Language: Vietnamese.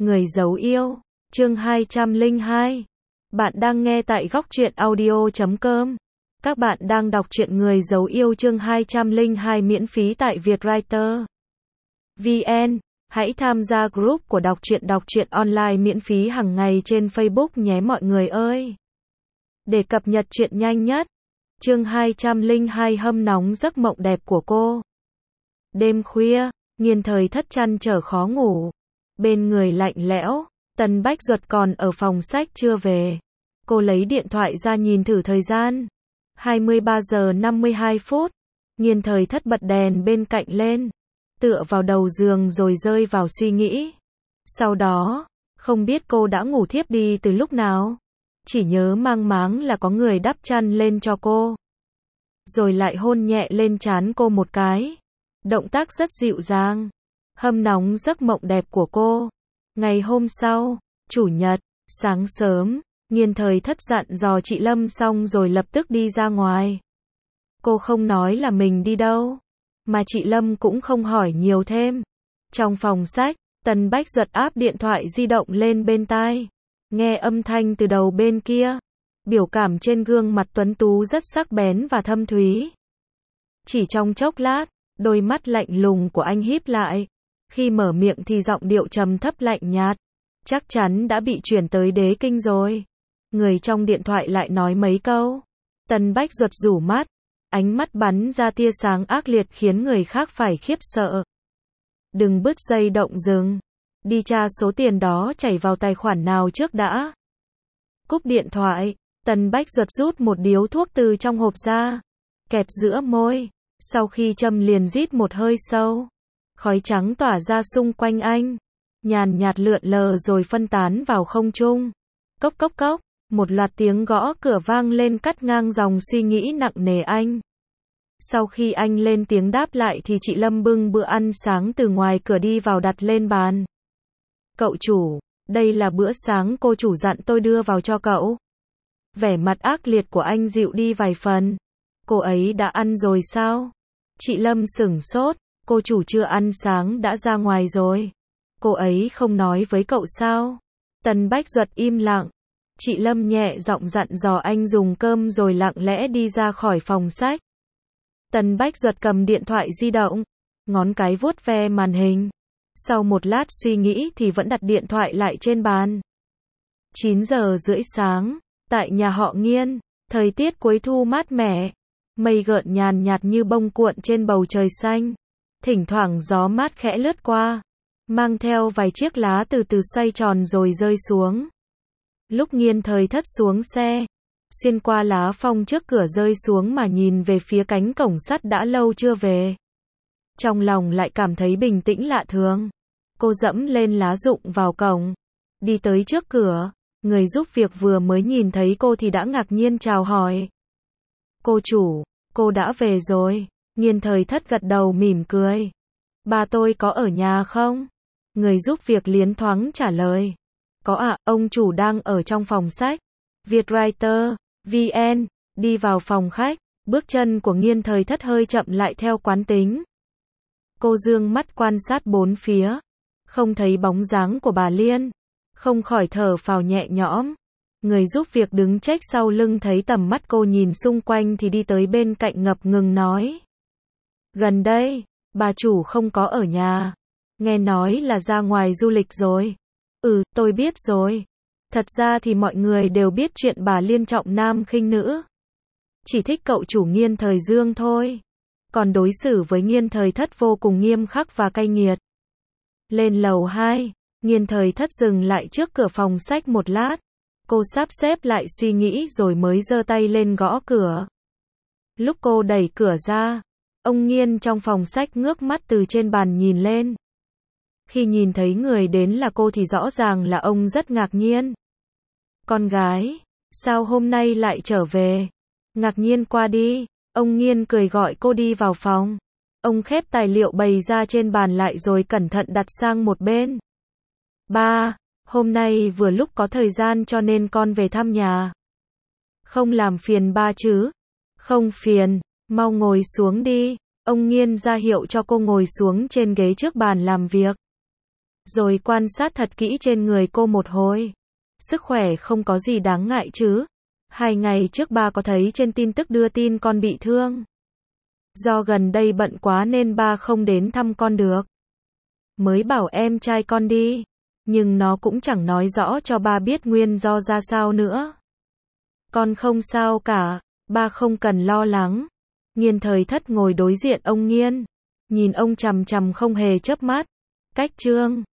Người giấu yêu, chương 202. Bạn đang nghe tại góc truyện audio.com. Các bạn đang đọc truyện Người giấu yêu chương 202 miễn phí tại Vietwriter VN. Hãy tham gia group của đọc truyện online miễn phí hàng ngày trên Facebook nhé mọi người ơi. Để cập nhật truyện nhanh nhất. Chương 202 hâm nóng giấc mộng đẹp của cô. Đêm khuya, Nghiên Thời Thất trăn trở khó ngủ. Bên người lạnh lẽo, Tần Bách Duật còn ở phòng sách chưa về. Cô lấy điện thoại ra nhìn thử thời gian. 23 giờ 52 phút. Nghiên Thời Thất bật đèn bên cạnh lên, tựa vào đầu giường rồi rơi vào suy nghĩ. Sau đó, không biết cô đã ngủ thiếp đi từ lúc nào. Chỉ nhớ mang máng là có người đắp chăn lên cho cô. Rồi lại hôn nhẹ lên trán cô một cái. Động tác rất dịu dàng. Hâm nóng giấc mộng đẹp của cô. Ngày hôm sau, Chủ nhật, sáng sớm, Nghiên Thời Thất dặn dò chị Lâm xong rồi lập tức đi ra ngoài. Cô không nói là mình đi đâu, mà chị Lâm cũng không hỏi nhiều thêm. Trong phòng sách, Tần Bách Duật áp điện thoại di động lên bên tai, nghe âm thanh từ đầu bên kia. Biểu cảm trên gương mặt tuấn tú rất sắc bén và thâm thúy. Chỉ trong chốc lát, đôi mắt lạnh lùng của anh híp lại. Khi mở miệng thì giọng điệu trầm thấp lạnh nhạt. Chắc chắn đã bị chuyển tới Đế Kinh rồi. Người trong điện thoại lại nói mấy câu. Tần Bách Duật rủ mắt. Ánh mắt bắn ra tia sáng ác liệt khiến người khác phải khiếp sợ. Đừng bứt dây động rừng. Đi tra số tiền đó chảy vào tài khoản nào trước đã. Cúp điện thoại, Tần Bách Duật rút một điếu thuốc từ trong hộp ra. Kẹp giữa môi. Sau khi châm liền rít một hơi sâu. Khói trắng tỏa ra xung quanh anh. Nhàn nhạt lượn lờ rồi phân tán vào không trung. Cốc cốc cốc. Một loạt tiếng gõ cửa vang lên cắt ngang dòng suy nghĩ nặng nề anh. Sau khi anh lên tiếng đáp lại thì chị Lâm bưng bữa ăn sáng từ ngoài cửa đi vào đặt lên bàn. Cậu chủ, đây là bữa sáng cô chủ dặn tôi đưa vào cho cậu. Vẻ mặt ác liệt của anh dịu đi vài phần. Cô ấy đã ăn rồi sao? Chị Lâm sửng sốt. Cô chủ chưa ăn sáng đã ra ngoài rồi. Cô ấy không nói với cậu sao? Tần Bách Duật im lặng. Chị Lâm nhẹ giọng dặn dò anh dùng cơm rồi lặng lẽ đi ra khỏi phòng sách. Tần Bách Duật cầm điện thoại di động, ngón cái vuốt ve màn hình. Sau một lát suy nghĩ thì vẫn đặt điện thoại lại trên bàn. 9 giờ rưỡi sáng, tại nhà họ Nghiên, thời tiết cuối thu mát mẻ. Mây gợn nhàn nhạt như bông cuộn trên bầu trời xanh. Thỉnh thoảng gió mát khẽ lướt qua, mang theo vài chiếc lá từ từ xoay tròn rồi rơi xuống. Lúc Nghiên Thời Thất xuống xe, xuyên qua lá phong trước cửa rơi xuống mà nhìn về phía cánh cổng sắt đã lâu chưa về. Trong lòng lại cảm thấy bình tĩnh lạ thường. Cô dẫm lên lá rụng vào cổng, đi tới trước cửa. Người giúp việc vừa mới nhìn thấy cô thì đã ngạc nhiên chào hỏi. Cô chủ, cô đã về rồi. Nghiên Thời Thất gật đầu mỉm cười. Bà tôi có ở nhà không? Người giúp việc liến thoáng trả lời. Có ạ, ông chủ đang ở trong phòng sách. Vietwriter VN. Đi vào phòng khách, bước chân của Nghiên Thời Thất hơi chậm lại theo quán tính. Cô dương mắt quan sát bốn phía, không thấy bóng dáng của bà Liên, không khỏi thở phào nhẹ nhõm. Người giúp việc đứng trách sau lưng thấy tầm mắt cô nhìn xung quanh thì đi tới bên cạnh ngập ngừng nói. Gần đây, bà chủ không có ở nhà. Nghe nói là ra ngoài du lịch rồi. Tôi biết rồi. Thật ra thì mọi người đều biết chuyện bà Liên trọng nam khinh nữ. Chỉ thích cậu chủ Nghiên Thời Dương thôi. Còn đối xử với Nghiên Thời Thất vô cùng nghiêm khắc và cay nghiệt. Lên lầu 2, Nghiên Thời Thất dừng lại trước cửa phòng sách một lát. Cô sắp xếp lại suy nghĩ rồi mới giơ tay lên gõ cửa. Lúc cô đẩy cửa ra, ông Nghiên trong phòng sách ngước mắt từ trên bàn nhìn lên. Khi nhìn thấy người đến là cô thì rõ ràng là ông rất ngạc nhiên. Con gái, sao hôm nay lại trở về? Ngạc nhiên qua đi. Ông Nghiên cười gọi cô đi vào phòng. Ông khép tài liệu bày ra trên bàn lại rồi cẩn thận đặt sang một bên. Ba, hôm nay vừa lúc có thời gian cho nên con về thăm nhà. Không làm phiền ba chứ? Không phiền, mau ngồi xuống đi. Ông Nghiên ra hiệu cho cô ngồi xuống trên ghế trước bàn làm việc. rồi quan sát thật kỹ trên người cô một hồi. Sức khỏe không có gì đáng ngại chứ? 2 ngày trước ba có thấy trên tin tức đưa tin con bị thương. Do gần đây bận quá nên ba không đến thăm con được. Mới bảo em trai con đi. Nhưng nó cũng chẳng nói rõ cho ba biết nguyên do ra sao nữa. Con không sao cả, ba không cần lo lắng. Nghiên Thời Thất ngồi đối diện ông Nghiên. Nhìn ông chằm chằm không hề chớp mắt. Cách Trương